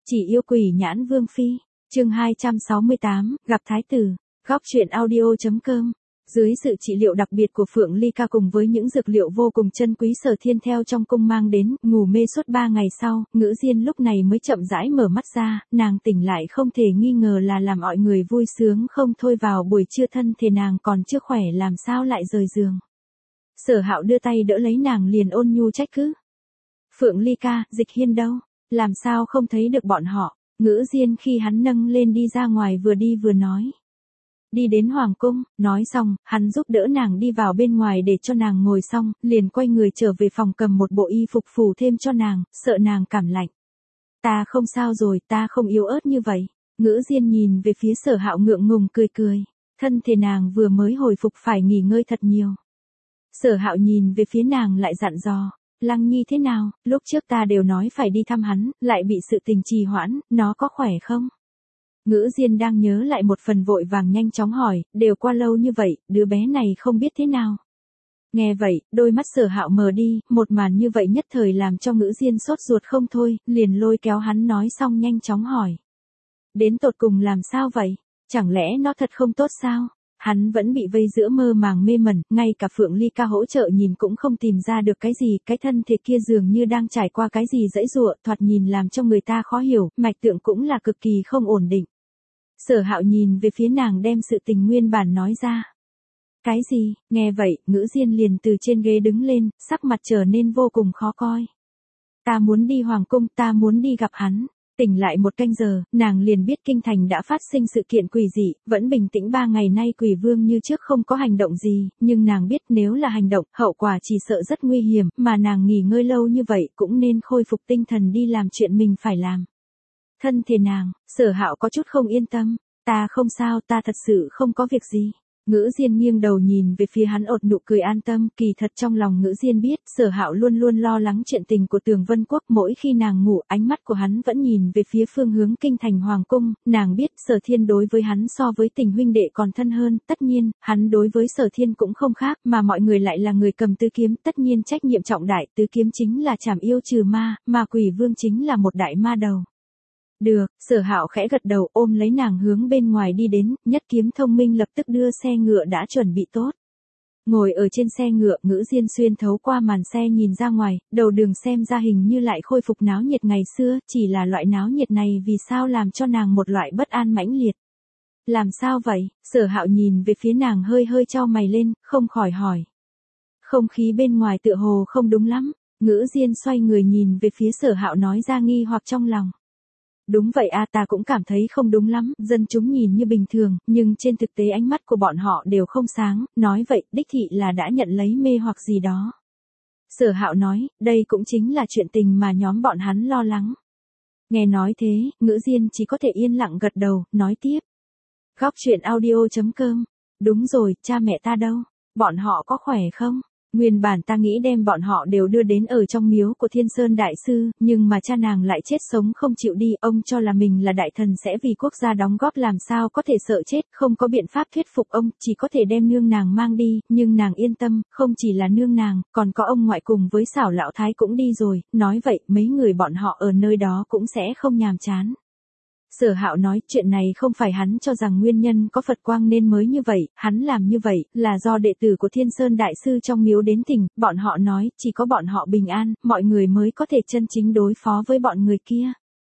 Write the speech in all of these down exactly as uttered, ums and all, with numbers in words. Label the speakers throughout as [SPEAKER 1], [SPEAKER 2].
[SPEAKER 1] Chỉ yêu quỷ nhãn vương phi, chương hai trăm sáu mươi tám, gặp thái tử, góc truyện audio.com. Dưới sự trị liệu đặc biệt của Phượng Ly Ca cùng với những dược liệu vô cùng chân quý Sở Thiên theo trong cung mang đến, ngủ mê suốt ba ngày sau, Ngữ Diên lúc này mới chậm rãi mở mắt ra, nàng tỉnh lại không thể nghi ngờ là làm mọi người vui sướng không thôi. Vào buổi trưa thân thể nàng còn chưa khỏe làm sao lại rời giường. Sở Hạo đưa tay đỡ lấy nàng liền ôn nhu trách cứ. Phượng Ly Ca, Dịch Hiên đâu? Làm sao không thấy được bọn họ? Ngữ Diên khi hắn nâng lên đi ra ngoài vừa đi vừa nói. Đi đến hoàng cung, nói xong, hắn giúp đỡ nàng đi vào bên ngoài để cho nàng ngồi xong, liền quay người trở về phòng cầm một bộ y phục phủ thêm cho nàng, sợ nàng cảm lạnh. Ta không sao rồi, ta không yếu ớt như vậy. Ngữ Diên nhìn về phía Sở Hạo ngượng ngùng cười cười, thân thể nàng vừa mới hồi phục phải nghỉ ngơi thật nhiều. Sở Hạo nhìn về phía nàng lại dặn dò. Lăng Nhi thế nào, lúc trước ta đều nói phải đi thăm hắn, lại bị sự tình trì hoãn, nó có khỏe không? Ngữ Diên đang nhớ lại một phần vội vàng nhanh chóng hỏi, đều qua lâu như vậy, đứa bé này không biết thế nào. Nghe vậy, đôi mắt Sở Hạo mờ đi, một màn như vậy nhất thời làm cho Ngữ Diên sốt ruột không thôi, liền lôi kéo hắn nói xong nhanh chóng hỏi. Đến tột cùng làm sao vậy? Chẳng lẽ nó thật không tốt sao? Hắn vẫn bị vây giữa mơ màng mê mẩn, ngay cả Phượng Ly Ca hỗ trợ nhìn cũng không tìm ra được cái gì, cái thân thể kia dường như đang trải qua cái gì dãy dụa, thoạt nhìn làm cho người ta khó hiểu, mạch tượng cũng là cực kỳ không ổn định. Sở Hạo nhìn về phía nàng đem sự tình nguyên bản nói ra. Cái gì? Nghe vậy, Ngữ Diên liền từ trên ghế đứng lên, sắc mặt trở nên vô cùng khó coi. Ta muốn đi hoàng cung, ta muốn đi gặp hắn. Tỉnh lại một canh giờ, nàng liền biết kinh thành đã phát sinh sự kiện quỷ dị, vẫn bình tĩnh ba ngày nay Quỷ Vương như trước không có hành động gì, nhưng nàng biết nếu là hành động, hậu quả chỉ sợ rất nguy hiểm, mà nàng nghỉ ngơi lâu như vậy cũng nên khôi phục tinh thần đi làm chuyện mình phải làm. Thân thể nàng, Sở Hạo có chút không yên tâm, ta không sao, ta thật sự không có việc gì. Ngữ Diên nghiêng đầu nhìn về phía hắn ột nụ cười an tâm, kỳ thật trong lòng Ngữ Diên biết, Sở Hạo luôn luôn lo lắng chuyện tình của Tường Vân Quốc, mỗi khi nàng ngủ, ánh mắt của hắn vẫn nhìn về phía phương hướng kinh thành hoàng cung, nàng biết Sở Thiên đối với hắn so với tình huynh đệ còn thân hơn, tất nhiên, hắn đối với Sở Thiên cũng không khác, mà mọi người lại là người cầm tứ kiếm, tất nhiên trách nhiệm trọng đại, tứ kiếm chính là trảm yêu trừ ma, mà Quỷ Vương chính là một đại ma đầu. Được, Sở Hạo khẽ gật đầu ôm lấy nàng hướng bên ngoài đi đến, nhất kiếm thông minh lập tức đưa xe ngựa đã chuẩn bị tốt. Ngồi ở trên xe ngựa, Ngữ Diên xuyên thấu qua màn xe nhìn ra ngoài, đầu đường xem ra hình như lại khôi phục náo nhiệt ngày xưa, chỉ là loại náo nhiệt này vì sao làm cho nàng một loại bất an mãnh liệt. Làm sao vậy? Sở Hạo nhìn về phía nàng hơi hơi chau mày lên, không khỏi hỏi. Không khí bên ngoài tựa hồ không đúng lắm, Ngữ Diên xoay người nhìn về phía Sở Hạo nói ra nghi hoặc trong lòng. Đúng vậy a, ta cũng cảm thấy không đúng lắm, dân chúng nhìn như bình thường, nhưng trên thực tế ánh mắt của bọn họ đều không sáng, nói vậy, đích thị là đã nhận lấy mê hoặc gì đó. Sở Hạo nói, đây cũng chính là chuyện tình mà nhóm bọn hắn lo lắng. Nghe nói thế, Ngữ Diên chỉ có thể yên lặng gật đầu, nói tiếp. Góc truyện audio.com, đúng rồi, cha mẹ ta đâu, bọn họ có khỏe không? Nguyên bản ta nghĩ đem bọn họ đều đưa đến ở trong miếu của Thiên Sơn Đại Sư, nhưng mà cha nàng lại chết sống không chịu đi, ông cho là mình là đại thần sẽ vì quốc gia đóng góp làm sao có thể sợ chết, không có biện pháp thuyết phục ông, chỉ có thể đem nương nàng mang đi, nhưng nàng yên tâm, không chỉ là nương nàng, còn có ông ngoại cùng với Xảo lão thái cũng đi rồi, nói vậy mấy người bọn họ ở nơi đó cũng sẽ không nhàm chán. Sở Hạo nói, chuyện này không phải hắn cho rằng nguyên nhân có Phật quang nên mới như vậy, hắn làm như vậy, là do đệ tử của Thiên Sơn Đại Sư trong miếu đến tỉnh, bọn họ nói, chỉ có bọn họ bình an, mọi người mới có thể chân chính đối phó với bọn người kia.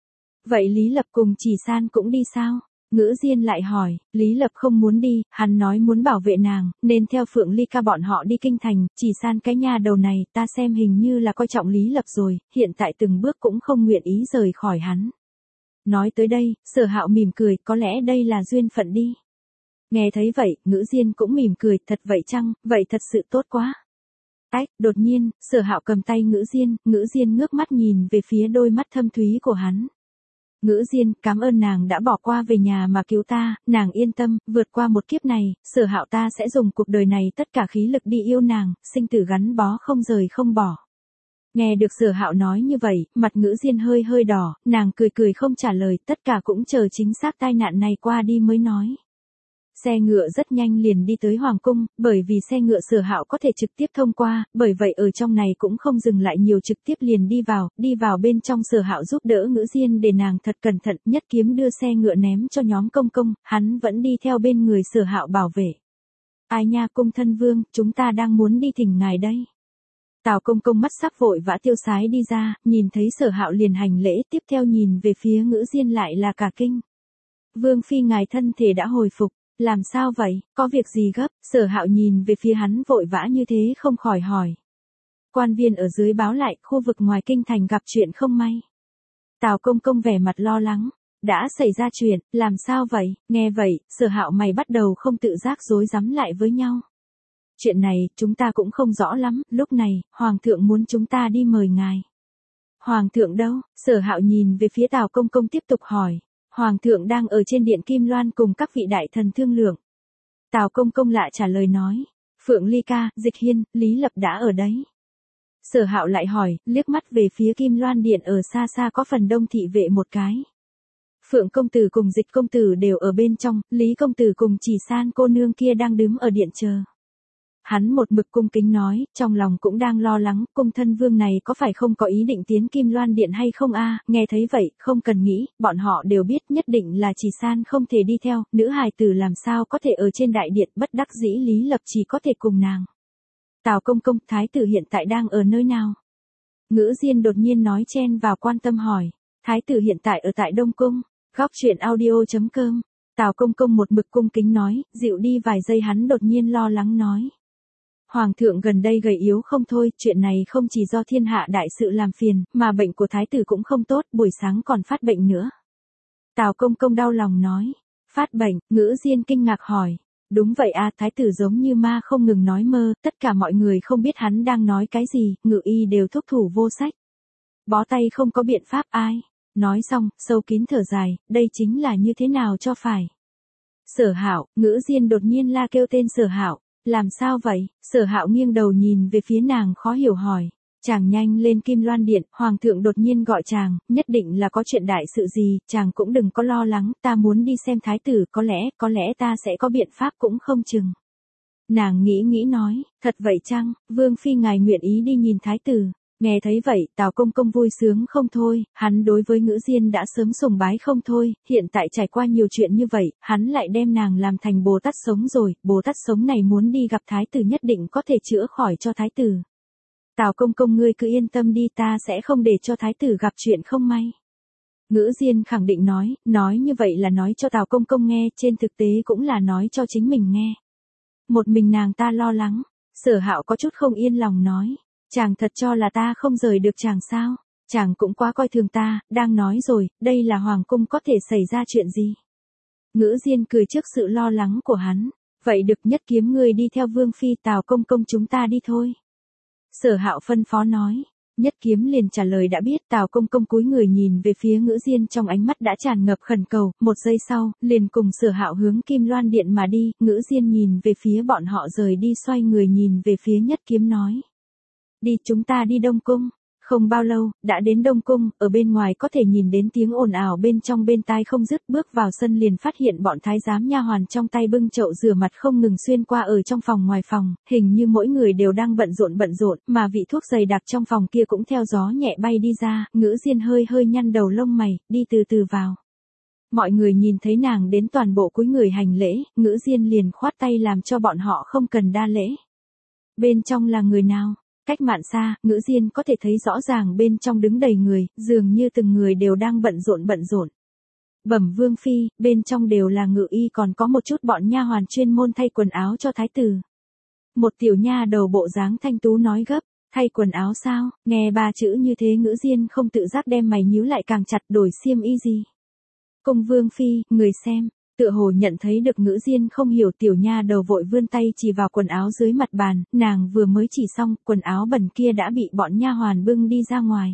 [SPEAKER 1] Vậy Lý Lập cùng Chỉ San cũng đi sao? Ngữ Diên lại hỏi, Lý Lập không muốn đi, hắn nói muốn bảo vệ nàng, nên theo Phượng Ly Ca bọn họ đi kinh thành, Chỉ San cái nhà đầu này, ta xem hình như là coi trọng Lý Lập rồi, hiện tại từng bước cũng không nguyện ý rời khỏi hắn. Nói tới đây, Sở Hạo mỉm cười, có lẽ đây là duyên phận đi. Nghe thấy vậy, Ngữ Diên cũng mỉm cười, thật vậy chăng, vậy thật sự tốt quá. Ách, đột nhiên, Sở Hạo cầm tay Ngữ Diên, Ngữ Diên ngước mắt nhìn về phía đôi mắt thâm thúy của hắn. Ngữ Diên, cảm ơn nàng đã bỏ qua về nhà mà cứu ta, nàng yên tâm, vượt qua một kiếp này, Sở Hạo ta sẽ dùng cuộc đời này tất cả khí lực đi yêu nàng, sinh tử gắn bó không rời không bỏ. Nghe được Sở Hạo nói như vậy, mặt Ngữ Diên hơi hơi đỏ, nàng cười cười không trả lời, tất cả cũng chờ chính xác tai nạn này qua đi mới nói. Xe ngựa rất nhanh liền đi tới Hoàng cung, bởi vì xe ngựa Sở Hạo có thể trực tiếp thông qua, bởi vậy ở trong này cũng không dừng lại nhiều trực tiếp liền đi vào, đi vào bên trong Sở Hạo giúp đỡ Ngữ Diên để nàng thật cẩn thận, nhất kiếm đưa xe ngựa ném cho nhóm công công, hắn vẫn đi theo bên người Sở Hạo bảo vệ. Ai nha cung thân vương, chúng ta đang muốn đi thỉnh ngài đây. Tào công công mắt sắc vội vã tiêu sái đi ra, nhìn thấy Sở Hạo liền hành lễ, tiếp theo nhìn về phía Ngữ Diên lại là cả kinh. Vương phi ngài thân thể đã hồi phục, làm sao vậy, có việc gì gấp? Sở Hạo nhìn về phía hắn vội vã như thế không khỏi hỏi. Quan viên ở dưới báo lại, khu vực ngoài kinh thành gặp chuyện không may. Tào công công vẻ mặt lo lắng, đã xảy ra chuyện, làm sao vậy? Nghe vậy, Sở Hạo mày bắt đầu không tự giác rối rắm lại với nhau. Chuyện này, chúng ta cũng không rõ lắm, lúc này, Hoàng thượng muốn chúng ta đi mời ngài. Hoàng thượng đâu? Sở Hạo nhìn về phía Tào công công tiếp tục hỏi. Hoàng thượng đang ở trên điện Kim Loan cùng các vị đại thần thương lượng. Tào công công lạ trả lời nói. Phượng Ly Ca, Dịch Hiên, Lý Lập đã ở đấy. Sở Hạo lại hỏi, liếc mắt về phía Kim Loan điện ở xa xa có phần đông thị vệ một cái. Phượng công tử cùng Dịch công tử đều ở bên trong, Lý công tử cùng Chỉ San cô nương kia đang đứng ở điện chờ. Hắn một mực cung kính nói, trong lòng cũng đang lo lắng, cung thân vương này có phải không có ý định tiến Kim Loan điện hay không a? Nghe thấy vậy, không cần nghĩ, bọn họ đều biết nhất định là Chỉ San không thể đi theo, nữ hài tử làm sao có thể ở trên đại điện, bất đắc dĩ Lý Lập chỉ có thể cùng nàng. Tào công công, thái tử hiện tại đang ở nơi nào? Ngữ Diên đột nhiên nói chen vào quan tâm hỏi, thái tử hiện tại ở tại Đông Cung, góc truyện audio chấm com. Tào công công một mực cung kính nói, dịu đi vài giây hắn đột nhiên lo lắng nói. Hoàng thượng gần đây gầy yếu không thôi, chuyện này không chỉ do thiên hạ đại sự làm phiền, mà bệnh của thái tử cũng không tốt, buổi sáng còn phát bệnh nữa. Tào công công đau lòng nói, phát bệnh, Ngữ Diên kinh ngạc hỏi, đúng vậy à, thái tử giống như ma không ngừng nói mơ, tất cả mọi người không biết hắn đang nói cái gì, ngự y đều thúc thủ vô sách. Bó tay không có biện pháp ai, nói xong, sâu kín thở dài, đây chính là như thế nào cho phải. Sở Hạo, Ngữ Diên đột nhiên la kêu tên Sở Hạo. Làm sao vậy? Sở Hạo nghiêng đầu nhìn về phía nàng khó hiểu hỏi. Chàng nhanh lên Kim Loan điện, Hoàng thượng đột nhiên gọi chàng, nhất định là có chuyện đại sự gì, chàng cũng đừng có lo lắng, ta muốn đi xem thái tử, có lẽ, có lẽ ta sẽ có biện pháp cũng không chừng. Nàng nghĩ nghĩ nói, thật vậy chăng, Vương phi ngài nguyện ý đi nhìn thái tử. Nghe thấy vậy, Tào công công vui sướng không thôi, hắn đối với Ngữ Diên đã sớm sùng bái không thôi, hiện tại trải qua nhiều chuyện như vậy, hắn lại đem nàng làm thành Bồ Tát sống rồi, Bồ Tát sống này muốn đi gặp thái tử nhất định có thể chữa khỏi cho thái tử. Tào công công ngươi cứ yên tâm đi, ta sẽ không để cho thái tử gặp chuyện không may. Ngữ Diên khẳng định nói, nói như vậy là nói cho Tào công công nghe, trên thực tế cũng là nói cho chính mình nghe. Một mình nàng ta lo lắng, Sở Hạo có chút không yên lòng nói. Chàng thật cho là ta không rời được chàng sao? Chàng cũng quá coi thường ta, đang nói rồi, đây là hoàng cung có thể xảy ra chuyện gì? Ngữ Diên cười trước sự lo lắng của hắn. Vậy được nhất kiếm ngươi đi theo Vương phi Tào công công chúng ta đi thôi. Sở Hạo phân phó nói. Nhất kiếm liền trả lời đã biết Tào công công cúi người nhìn về phía Ngữ Diên trong ánh mắt đã tràn ngập khẩn cầu, một giây sau, liền cùng Sở Hạo hướng Kim Loan điện mà đi, Ngữ Diên nhìn về phía bọn họ rời đi xoay người nhìn về phía nhất kiếm nói. Đi chúng ta đi Đông Cung. Không bao lâu, đã đến Đông Cung, ở bên ngoài có thể nhìn đến tiếng ồn ào bên trong bên tai không dứt, bước vào sân liền phát hiện bọn thái giám nha hoàn trong tay bưng chậu rửa mặt không ngừng xuyên qua ở trong phòng ngoài phòng, hình như mỗi người đều đang bận rộn bận rộn, mà vị thuốc dày đặc trong phòng kia cũng theo gió nhẹ bay đi ra, Ngữ Diên hơi hơi nhăn đầu lông mày, đi từ từ vào. Mọi người nhìn thấy nàng đến toàn bộ cúi người hành lễ, Ngữ Diên liền khoát tay làm cho bọn họ không cần đa lễ. Bên trong là người nào? Cách mạn xa, Ngữ Diên có thể thấy rõ ràng bên trong đứng đầy người, dường như từng người đều đang bận rộn bận rộn. Bẩm Vương phi, bên trong đều là ngự y còn có một chút bọn nha hoàn chuyên môn thay quần áo cho thái tử. Một tiểu nha đầu bộ dáng thanh tú nói gấp, thay quần áo sao? Nghe ba chữ như thế Ngữ Diên không tự giác đem mày nhíu lại càng chặt, đổi xiêm y gì? Cung Vương phi, người xem. Tựa hồ nhận thấy được Ngữ Diên không hiểu, tiểu nha đầu vội vươn tay chỉ vào quần áo dưới mặt bàn, nàng vừa mới chỉ xong, quần áo bẩn kia đã bị bọn nha hoàn bưng đi ra ngoài.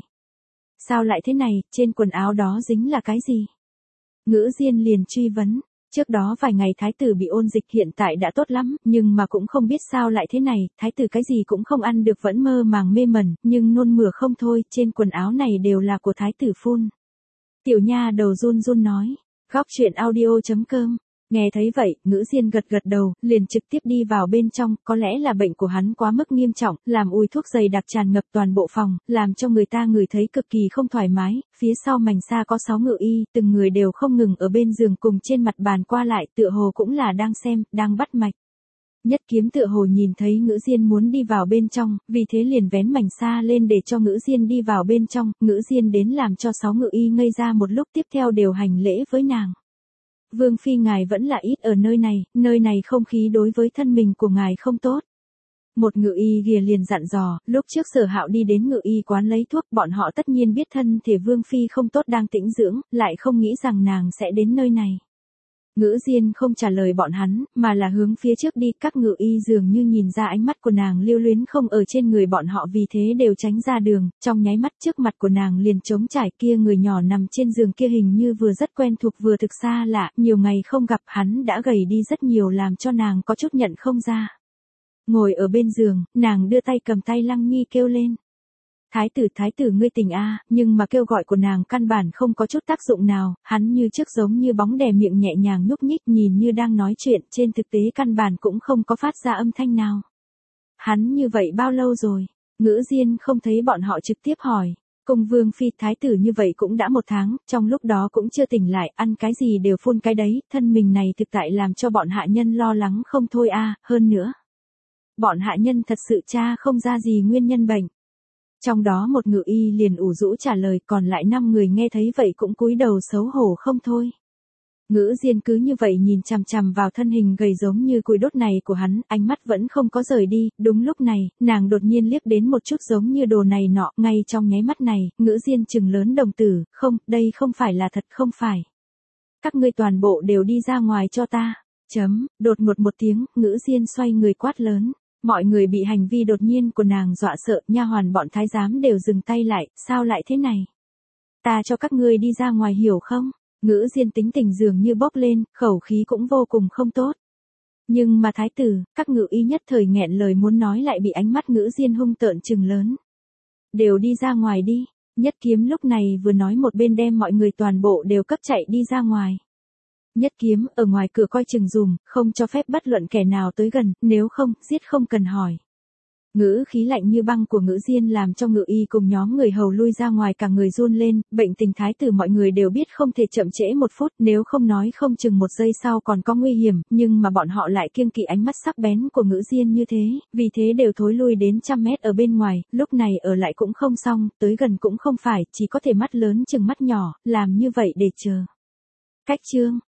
[SPEAKER 1] Sao lại thế này, trên quần áo đó dính là cái gì? Ngữ Diên liền truy vấn, trước đó vài ngày thái tử bị ôn dịch hiện tại đã tốt lắm, nhưng mà cũng không biết sao lại thế này, thái tử cái gì cũng không ăn được vẫn mơ màng mê mẩn, nhưng nôn mửa không thôi, trên quần áo này đều là của thái tử phun. Tiểu nha đầu run run nói. Góc truyện audio chấm com Nghe thấy vậy, Ngữ Diên gật gật đầu, liền trực tiếp đi vào bên trong, có lẽ là bệnh của hắn quá mức nghiêm trọng, làm mùi thuốc dày đặc tràn ngập toàn bộ phòng, làm cho người ta ngửi thấy cực kỳ không thoải mái, phía sau mảnh xa có sáu ngự y, từng người đều không ngừng ở bên giường cùng trên mặt bàn qua lại, tựa hồ cũng là đang xem, đang bắt mạch. Nhất Kiếm tựa hồ nhìn thấy Ngữ Diên muốn đi vào bên trong, vì thế liền vén mảnh xa lên để cho Ngữ Diên đi vào bên trong, Ngữ Diên đến làm cho sáu ngự y ngây ra một lúc, tiếp theo đều hành lễ với nàng. Vương phi ngài vẫn là ít ở nơi này, nơi này không khí đối với thân mình của ngài không tốt. Một ngự y ghìa liền dặn dò, lúc trước Sở Hạo đi đến ngự y quán lấy thuốc, bọn họ tất nhiên biết thân thể Vương phi không tốt đang tĩnh dưỡng, lại không nghĩ rằng nàng sẽ đến nơi này. Ngữ Diên không trả lời bọn hắn, mà là hướng phía trước đi, các ngự y dường như nhìn ra ánh mắt của nàng lưu luyến không ở trên người bọn họ, vì thế đều tránh ra đường, trong nháy mắt trước mặt của nàng liền trống trải, kia người nhỏ nằm trên giường kia hình như vừa rất quen thuộc vừa thực xa lạ, nhiều ngày không gặp hắn đã gầy đi rất nhiều làm cho nàng có chút nhận không ra. Ngồi ở bên giường, nàng đưa tay cầm tay Lăng Nhi kêu lên. Thái tử thái tử ngươi tỉnh a, nhưng mà kêu gọi của nàng căn bản không có chút tác dụng nào, hắn như trước giống như bóng đè miệng nhẹ nhàng nhúc nhích nhìn như đang nói chuyện, trên thực tế căn bản cũng không có phát ra âm thanh nào. Hắn như vậy bao lâu rồi? Ngữ Diên không thấy bọn họ trực tiếp hỏi. Cùng Vương phi thái tử như vậy cũng đã một tháng, trong lúc đó cũng chưa tỉnh lại, ăn cái gì đều phun cái đấy, thân mình này thực tại làm cho bọn hạ nhân lo lắng không thôi a, hơn nữa. Bọn hạ nhân thật sự tra không ra gì nguyên nhân bệnh. Trong đó một ngự y liền ủ rũ trả lời, còn lại năm người nghe thấy vậy cũng cúi đầu xấu hổ không thôi. Ngữ Diên cứ như vậy nhìn chằm chằm vào thân hình gầy giống như củi đốt này của hắn, ánh mắt vẫn không có rời đi, đúng lúc này, nàng đột nhiên liếc đến một chút giống như đồ này nọ, ngay trong nháy mắt này, Ngữ Diên trừng lớn đồng tử, không, đây không phải là thật, không phải. Các ngươi toàn bộ đều đi ra ngoài cho ta, chấm, đột ngột một tiếng, Ngữ Diên xoay người quát lớn. Mọi người bị hành vi đột nhiên của nàng dọa sợ, nha hoàn bọn thái giám đều dừng tay lại, sao lại thế này? Ta cho các ngươi đi ra ngoài hiểu không? Ngữ Diên tính tình dường như bốc lên, khẩu khí cũng vô cùng không tốt. Nhưng mà thái tử, các ngự y nhất thời nghẹn lời muốn nói lại bị ánh mắt Ngữ Diên hung tợn trừng lớn. Đều đi ra ngoài đi, Nhất Kiếm lúc này vừa nói một bên đem mọi người toàn bộ đều cấp chạy đi ra ngoài. Nhất Kiếm ở ngoài cửa coi chừng dùm, không cho phép bất luận kẻ nào tới gần, nếu không, giết không cần hỏi. Ngữ khí lạnh như băng của Ngữ Diên làm cho ngự y cùng nhóm người hầu lui ra ngoài, cả người run lên, bệnh tình thái tử mọi người đều biết không thể chậm trễ một phút, nếu không nói không chừng một giây sau còn có nguy hiểm, nhưng mà bọn họ lại kiêng kỵ ánh mắt sắc bén của Ngữ Diên như thế, vì thế đều thối lui đến trăm mét ở bên ngoài, lúc này ở lại cũng không xong, tới gần cũng không phải, chỉ có thể mắt lớn chừng mắt nhỏ, làm như vậy để chờ. Cách chương